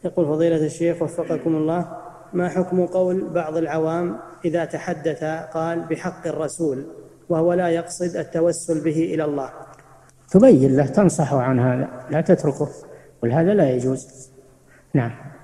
يقول فضيلة الشيخ وفقكم الله: ما حكم قول بعض العوام إذا تحدث قال بحق الرسول وهو لا يقصد التوسل به إلى الله؟ تبين له، تنصحه عن هذا، لا تتركه، ولهذا لا يجوز. نعم.